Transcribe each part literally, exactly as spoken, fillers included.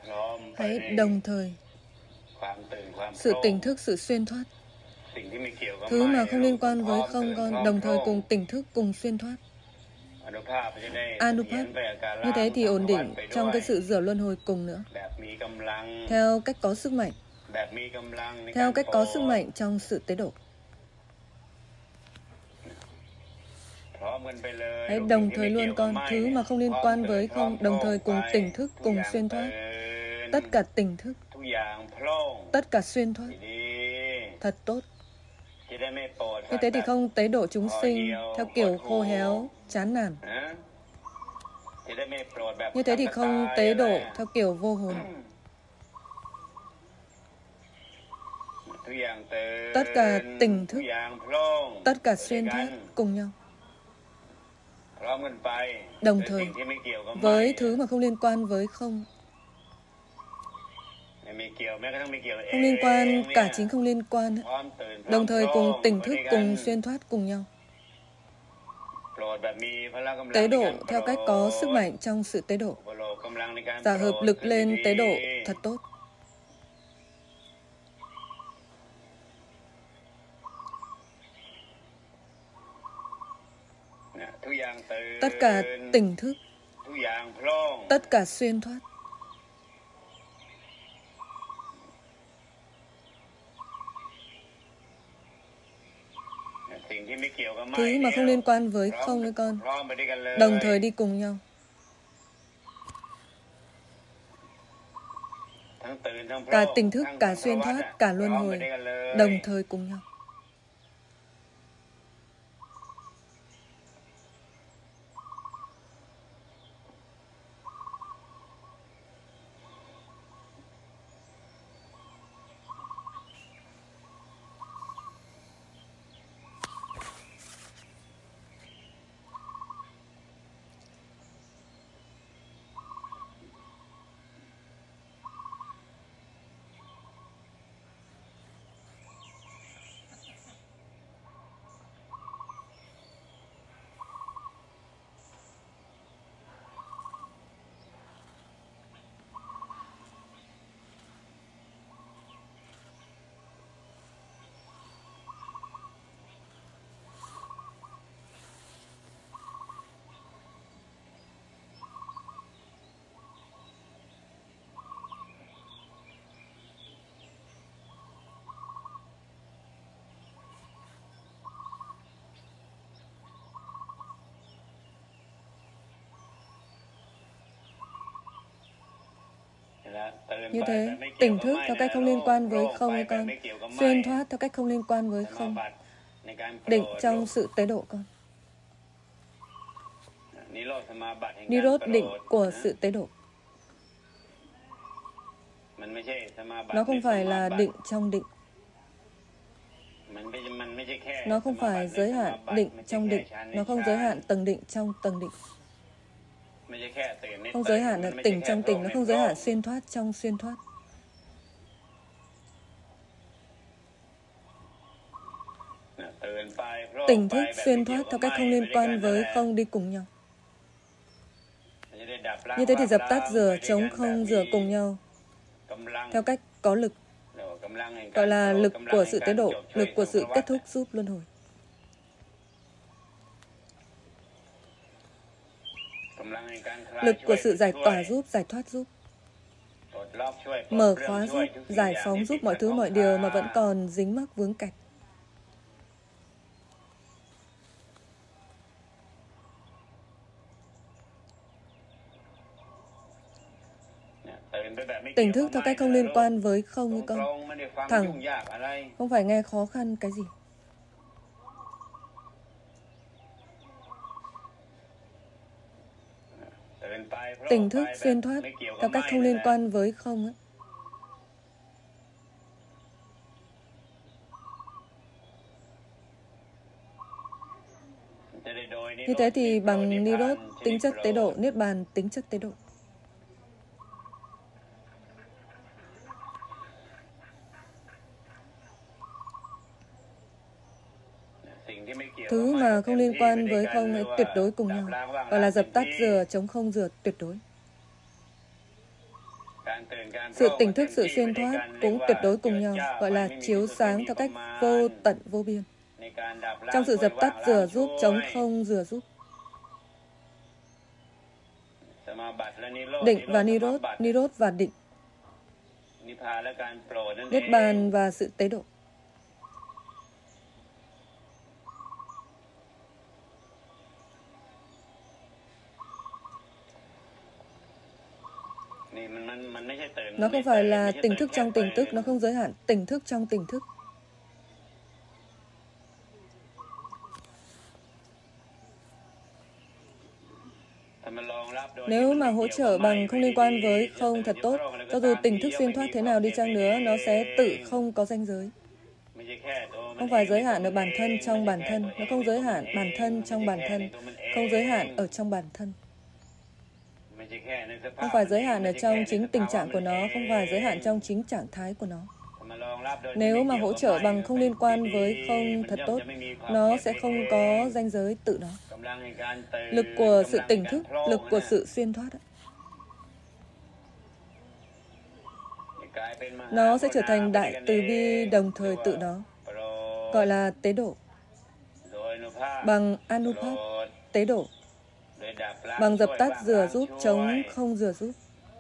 Hãy đồng thời sự tỉnh thức, sự xuyên thoát. Thứ mà không liên quan với không con đồng thời cùng tỉnh thức, cùng xuyên thoát. Anuphat. Như thế thì ổn định trong cái sự rửa luân hồi cùng nữa. Theo cách có sức mạnh. Theo cách có sức mạnh trong sự tế độ. Hãy đồng thời luôn con. Thứ mà không liên quan với không đồng thời cùng tỉnh thức, cùng xuyên thoát. Tất cả tỉnh thức. Tất cả xuyên thoát. Thật tốt. Như thế thì không tế độ chúng sinh theo kiểu khô héo, chán nản. Như thế thì không tế độ theo kiểu vô hồn. Tất cả tỉnh thức, tất cả xuyên thoát cùng nhau. Đồng thời với thứ mà không liên quan với không. Không liên quan, cả chính không liên quan. Đồng thời cùng tỉnh thức, cùng xuyên thoát cùng nhau. Tế độ theo cách có sức mạnh trong sự tế độ. Giả hợp lực lên tế độ thật tốt. Tất cả tỉnh thức, tất cả xuyên thoát. Thứ mà không liên quan với không nữa con. Đồng thời đi cùng nhau. Cả tỉnh thức, cả xuyên thoát, cả luân hồi. Đồng thời cùng nhau. Như thế, tỉnh thức theo cách không liên quan với không con. Xuyên thoát theo cách không liên quan với không. Định trong sự tế độ con. Nirod định của sự tế độ. Nó không phải là định trong định. Nó không phải giới hạn định trong định. Nó không giới hạn tầng định trong tầng định. Không giới hạn là tỉnh trong tỉnh. Nó không giới hạn xuyên thoát trong xuyên thoát. Tỉnh thức xuyên thoát theo cách không liên quan với không đi cùng nhau. Như thế thì dập tắt rửa, chống không rửa cùng nhau. Theo cách có lực. Gọi là lực của sự tế độ, lực của sự kết thúc giúp luân hồi. Lực của sự giải tỏa giúp, giải thoát giúp. Mở khóa giúp, giải phóng giúp mọi thứ mọi điều mà vẫn còn dính mắc vướng kẹt. Tỉnh thức theo cách không liên quan với không với con. Thẳng, không phải nghe khó khăn cái gì. Tỉnh thức xuyên thoát theo cách không liên quan với không ấy. Như thế thì bằng Nirod tính chất tế độ, Niết bàn tính chất tế độ. Thứ mà không liên quan với không ấy tuyệt đối cùng nhau. Gọi là dập tắt rửa, chống không rửa tuyệt đối. Sự tỉnh thức, sự xuyên thoát cũng tuyệt đối cùng nhau, gọi là chiếu sáng theo cách vô tận vô biên. Trong sự dập tắt rửa giúp, chống không rửa giúp. Định và Nirod, Nirod và định. Niết bàn và sự tế độ. Nó không phải là tỉnh thức trong tỉnh thức, nó không giới hạn tỉnh thức trong tỉnh thức. Nếu mà hỗ trợ bằng không liên quan với không thật tốt, cho dù tỉnh thức xuyên thoát thế nào đi chăng nữa, nó sẽ tự không có ranh giới. Không phải giới hạn ở bản thân trong bản thân, nó không giới hạn bản thân trong bản thân, không giới hạn ở trong bản thân. Không phải giới hạn ở trong chính tình trạng của nó, không phải giới hạn trong chính trạng thái của nó. Nếu mà hỗ trợ bằng không liên quan với không thật tốt, nó sẽ không có ranh giới tự nó. Lực của sự tỉnh thức, lực của sự xuyên thoát. Nó sẽ trở thành đại từ bi đồng thời tự nó, gọi là tế độ. Bằng Anupap, tế độ. Bằng dập tắt rửa giúp, chống không rửa giúp.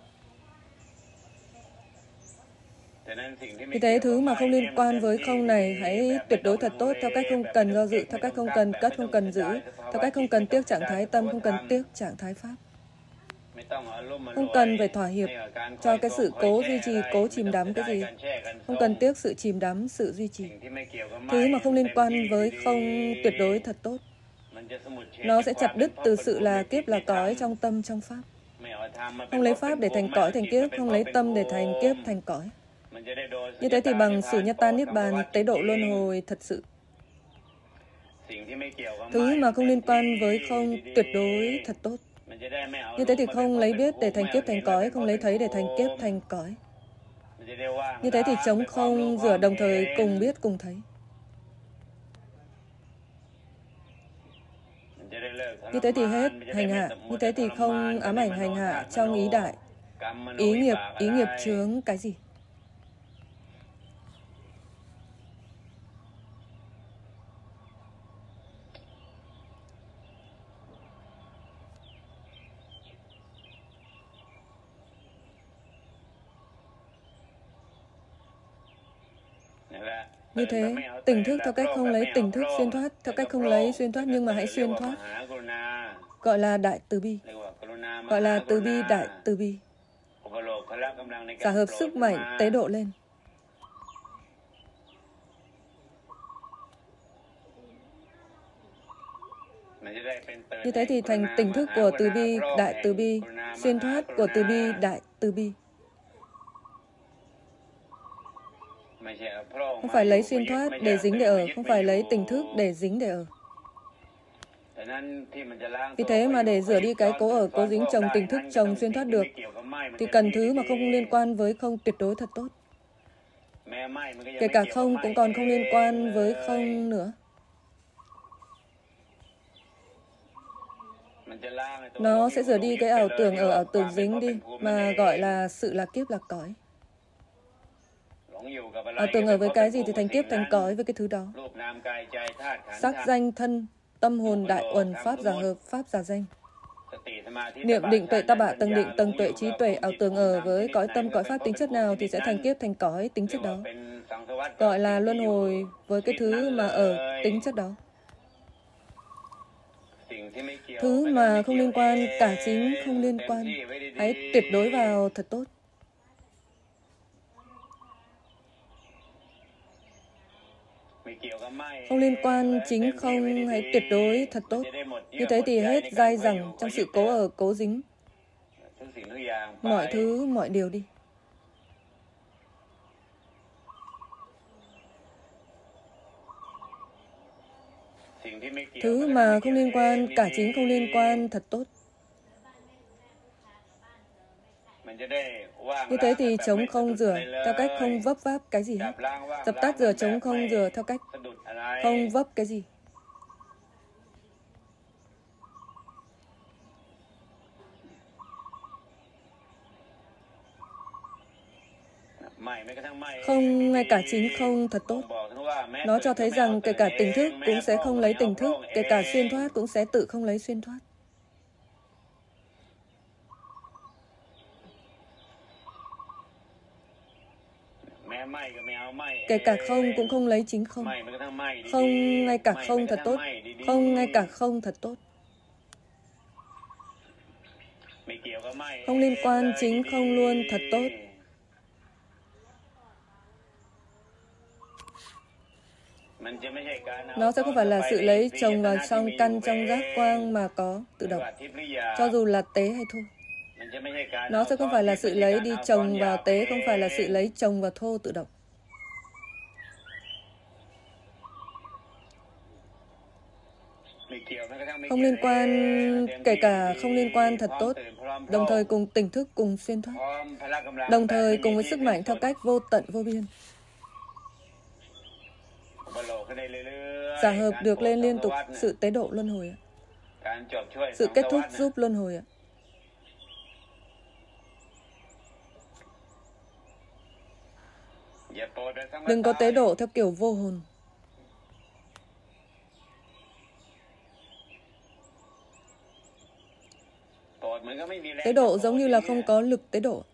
Vì thế, thứ mà không liên quan với không này, hãy tuyệt đối thật tốt, theo cách không cần do dự, theo cách không cần cất, không cần giữ, theo cách không cần tiếc trạng thái tâm, không cần tiếc trạng thái pháp. Không cần phải thỏa hiệp cho cái sự cố duy trì, cố chìm đắm cái gì. Không cần tiếc sự chìm đắm, sự duy trì. Thứ mà không liên quan với không tuyệt đối thật tốt, nó sẽ chặt đứt từ sự là kiếp là cõi trong tâm, trong pháp. Không lấy pháp để thành cõi, thành kiếp, không lấy tâm để thành kiếp, thành cõi. Như thế thì bằng Sunyata Niết Bàn, tế độ luân hồi thật sự. Thứ mà không liên quan với không tuyệt đối thật tốt. Như thế thì không lấy biết để thành kiếp thành cõi, không lấy thấy để thành kiếp thành cõi. Như thế thì chống không rửa đồng thời cùng biết cùng thấy. Như thế thì hết hành hạ. Như thế thì không ám ảnh hành hạ trong ý đại. Ý nghiệp, ý nghiệp chướng cái gì? Như thế, tỉnh thức theo cách không lấy tỉnh thức xuyên thoát, theo cách không lấy xuyên thoát nhưng mà hãy xuyên thoát. Gọi là đại từ bi. Gọi là từ bi đại từ bi. Giả hợp sức mạnh tế độ lên. Như thế thì thành tỉnh thức của từ bi, đại từ bi, xuyên thoát của từ bi, đại từ bi. Không phải lấy xuyên thoát để dính để ở, không phải lấy tỉnh thức để dính để ở. Vì thế mà để rửa đi cái cố ở, cố dính chồng tỉnh thức, chồng xuyên thoát được, thì cần thứ mà không liên quan với không tuyệt đối thật tốt. Kể cả không cũng còn không liên quan với không nữa. Nó sẽ rửa đi cái ảo tưởng ở, ảo tưởng dính đi, mà gọi là sự là kiếp là cõi. Ảo tưởng ở với cái gì thì thành kiếp thành cõi với cái thứ đó. Sắc danh thân, tâm hồn đại uẩn, pháp giả hợp, pháp giả danh. Niệm định tuệ ta bạ, tầng định, tầng tuệ trí tuệ, ảo tưởng ở với cõi tâm, cõi pháp tính chất nào thì sẽ thành kiếp thành cõi tính chất đó. Gọi là luân hồi với cái thứ mà ở tính chất đó. Thứ mà không liên quan, cả chính không liên quan. Hãy tuyệt đối vào thật tốt. Không liên quan, chính không, hãy tuyệt đối thật tốt. Như thế thì hết dai dẳng trong sự cố ở, cố dính. Mọi thứ, mọi điều đi. Thứ mà không liên quan, cả chính không liên quan thật tốt. Như thế thì chống không rửa theo cách không vấp váp cái gì hết. Dập tắt rửa chống không rửa theo cách không vấp cái gì. Không, ngay cả chính không thật tốt. Nó cho thấy rằng kể cả tỉnh thức cũng sẽ không lấy tỉnh thức, kể cả xuyên thoát cũng sẽ tự không lấy xuyên thoát. Kể cả không cũng không lấy chính không. Không, ngay cả không thật tốt. Không, ngay cả không thật tốt. Không liên quan, chính không luôn thật tốt. Nó sẽ không phải là sự lấy chồng vào trong căn trong giác quang mà có tự động, cho dù là tế hay thô. Nó sẽ không phải là sự lấy đi chồng vào tế, không phải là sự lấy chồng vào thô tự động. Không liên quan, kể cả không liên quan thật tốt, đồng thời cùng tỉnh thức, cùng xuyên thoát, đồng thời cùng với sức mạnh theo cách vô tận vô biên. Giả hợp được lên liên tục sự tế độ luân hồi, sự kết thúc giúp luân hồi. Đừng có tế độ theo kiểu vô hồn. Tế độ giống như là không có lực tế độ.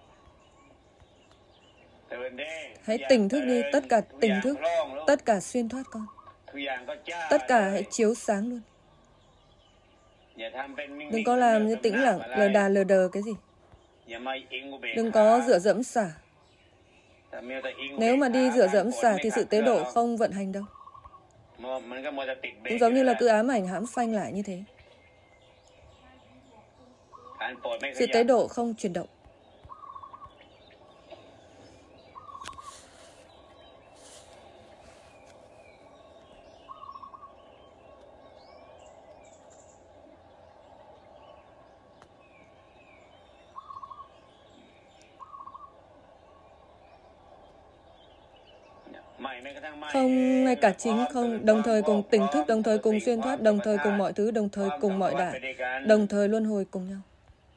Hãy tỉnh thức đi, tất cả tỉnh thức, tất cả xuyên thoát con. Tất cả hãy chiếu sáng luôn. Đừng có làm như tĩnh lặng, lờ đà lờ đờ cái gì. Đừng có dựa dẫm xả. Nếu mà đi dựa dẫm xả thì sự tế độ không vận hành đâu. Cũng giống như là cứ ám ảnh hãm phanh lại như thế. Sự tế độ không chuyển động. Không, ngay cả chính không, đồng thời cùng tỉnh thức, đồng thời cùng xuyên thoát, đồng thời cùng mọi thứ, đồng thời cùng mọi đại, đồng thời luân hồi cùng nhau.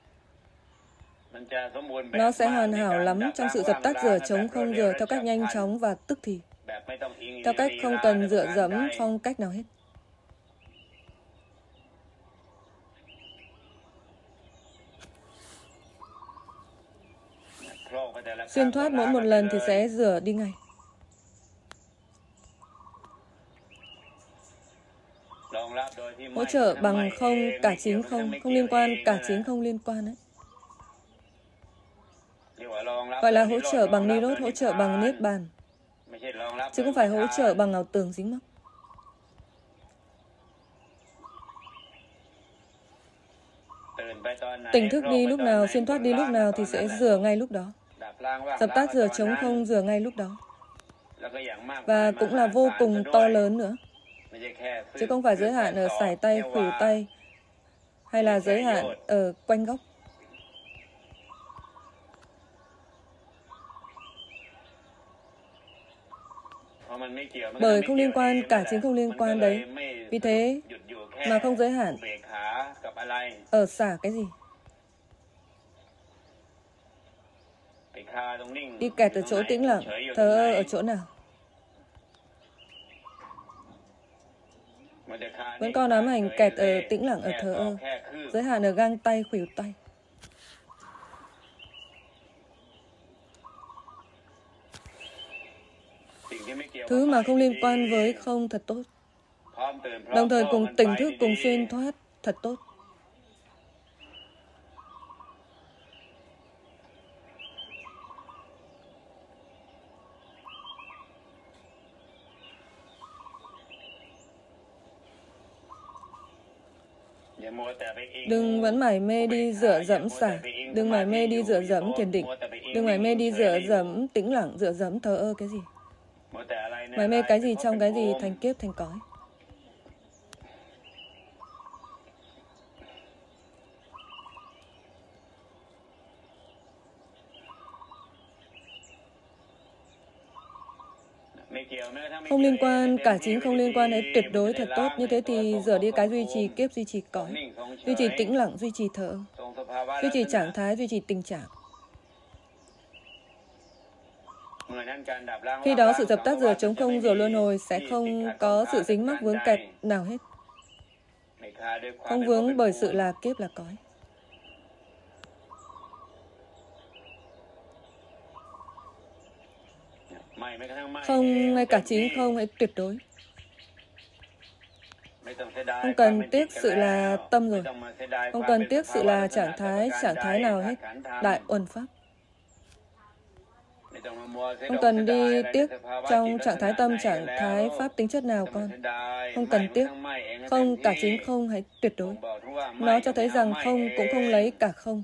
Nó sẽ hoàn hảo lắm trong sự dập tắt rửa trống không rửa theo cách nhanh chóng và tức thì, theo cách không cần dựa dẫm phong cách nào hết. Xuyên thoát mỗi một lần thì sẽ rửa đi ngay. Hỗ trợ bằng không, cả chính không, không liên quan, cả chính không liên quan đấy. Gọi là hỗ trợ bằng Nirodha, hỗ trợ bằng Niết Bàn, chứ không phải hỗ trợ bằng ảo tưởng dính mắc. Tỉnh thức đi lúc nào, xuyên thoát đi lúc nào thì sẽ rửa ngay lúc đó. Dập tắt rửa trống không rửa ngay lúc đó. Và cũng là vô cùng to lớn nữa. Chứ không phải giới hạn ở sải tay, khuỷu tay, hay là giới hạn ở quanh góc. Bởi không liên quan, cả chính không liên quan đấy. Vì thế mà không giới hạn ở xả cái gì. Đi kẹt ở chỗ tĩnh lặng, thờ ơ ở chỗ nào. Vẫn còn ám ảnh kẹt ở tĩnh lặng, ở thờ ơ, giới hạn ở gang tay, khuỷu tay. Thứ mà không liên quan với không thật tốt. Đồng thời cùng tỉnh thức, cùng xuyên thoát thật tốt. Đừng vẫn mải mê đi dựa dẫm xả. Đừng mải mê đi dựa dẫm thiền định. Đừng mải mê đi dựa dẫm tĩnh lặng, dựa dẫm thờ ơ cái gì. Mải mê cái gì trong cái gì thành kiếp thành cõi. Không liên quan, cả chính không liên quan ấy tuyệt đối thật tốt. Như thế thì rửa đi cái duy trì kiếp, duy trì cõi, duy trì tĩnh lặng, duy trì thở, duy trì trạng thái, duy trì tình trạng. Khi đó sự dập tắt rửa trống không rửa luân hồi sẽ không có sự dính mắc vướng kẹt nào hết. Không vướng bởi sự là kiếp là cõi. Không, ngay cả chính không hãy tuyệt đối. Không cần tiếc sự là tâm rồi. Không cần tiếc sự là trạng thái, trạng thái nào hết. Đại uẩn pháp. Không cần đi tiếc trong trạng thái tâm, trạng thái pháp tính chất nào con. Không cần tiếc. Không, cả chính không hãy tuyệt đối. Nó cho thấy rằng không cũng không lấy cả không.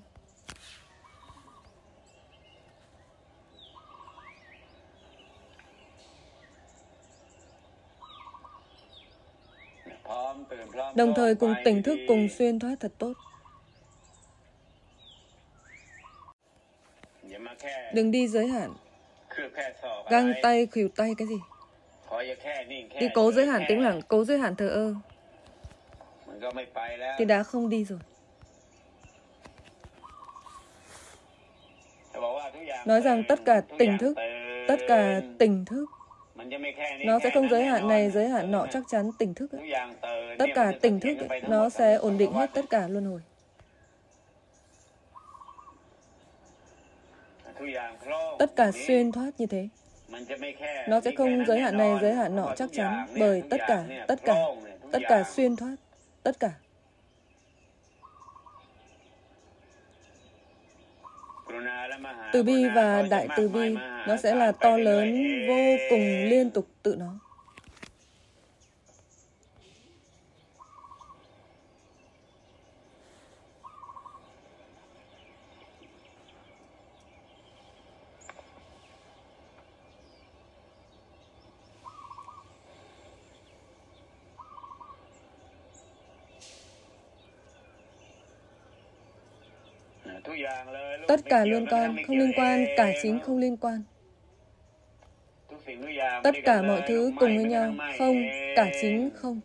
Đồng thời cùng tỉnh thức, cùng xuyên thoát thật tốt. Đừng đi giới hạn. Găng tay, khuỷu tay cái gì? Đi cố giới hạn tĩnh lặng, cố giới hạn thờ ơ, thì đã không đi rồi. Nói rằng tất cả tỉnh thức, tất cả tỉnh thức, nó sẽ không giới hạn này, giới hạn nọ, chắc chắn tỉnh thức ấy. Tất cả tỉnh thức ấy, nó sẽ ổn định hết tất cả luân hồi. Tất cả xuyên thoát như thế. Nó sẽ không giới hạn này, giới hạn nọ chắc chắn. Bởi tất cả, tất cả, tất cả xuyên thoát, tất cả. Từ bi và đại từ bi, nó sẽ là to lớn, vô cùng liên tục tự nó. Tất cả luôn con, không liên quan, cả chính không liên quan. Tất cả mọi thứ cùng với nhau, không, cả chính không.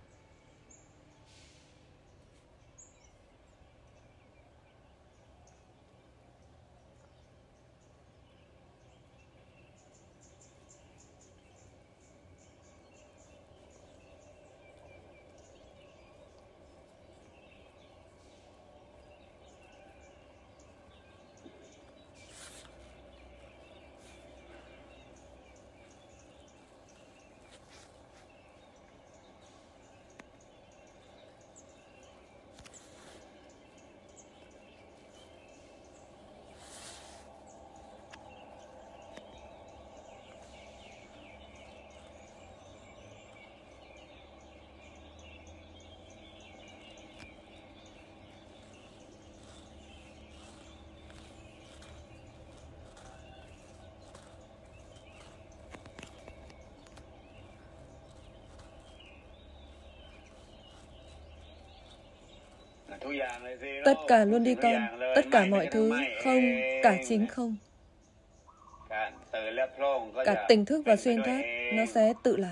Tất cả luôn đi con, tất cả mọi thứ, không, cả chính không. Cả tỉnh thức và xuyên thoát, nó sẽ tự là.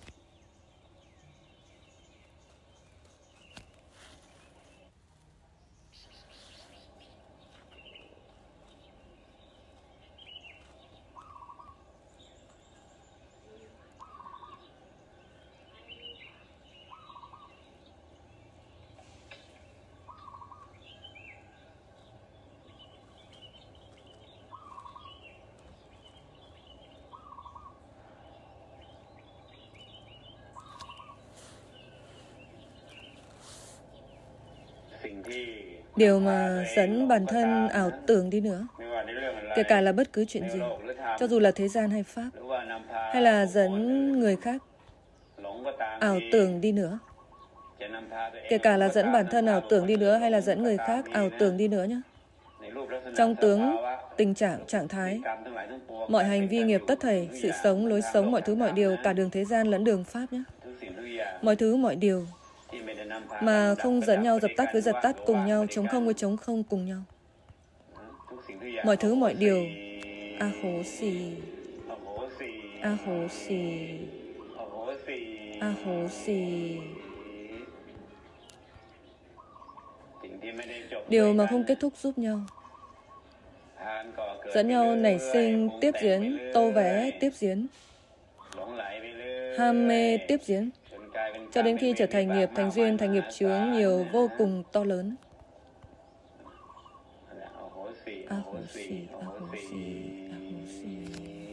Điều mà dẫn bản thân ảo tưởng đi nữa, kể cả là bất cứ chuyện gì, cho dù là thế gian hay Pháp, hay là dẫn người khác ảo tưởng đi nữa, kể cả là dẫn bản thân ảo tưởng đi nữa, hay là dẫn người khác ảo tưởng đi nữa nhé. Trong tướng, tình trạng, trạng thái, mọi hành vi nghiệp tất thảy, sự sống, lối sống, mọi thứ mọi điều, cả đường thế gian lẫn đường Pháp nhé. Mọi thứ mọi điều mà không dẫn nhau dập tắt với dập tắt cùng nhau, chống không với chống không cùng nhau. Mọi thứ mọi điều, a hố xì, a hố xì, a hố xì. Điều mà không kết thúc giúp nhau, dẫn nhau nảy sinh tiếp diễn, tô vẽ tiếp diễn, ham mê tiếp diễn, cho đến khi trở thành nghiệp, thành duyên, thành nghiệp chướng nhiều vô cùng to lớn. A hổ xì, a hổ xì, a hổ xì.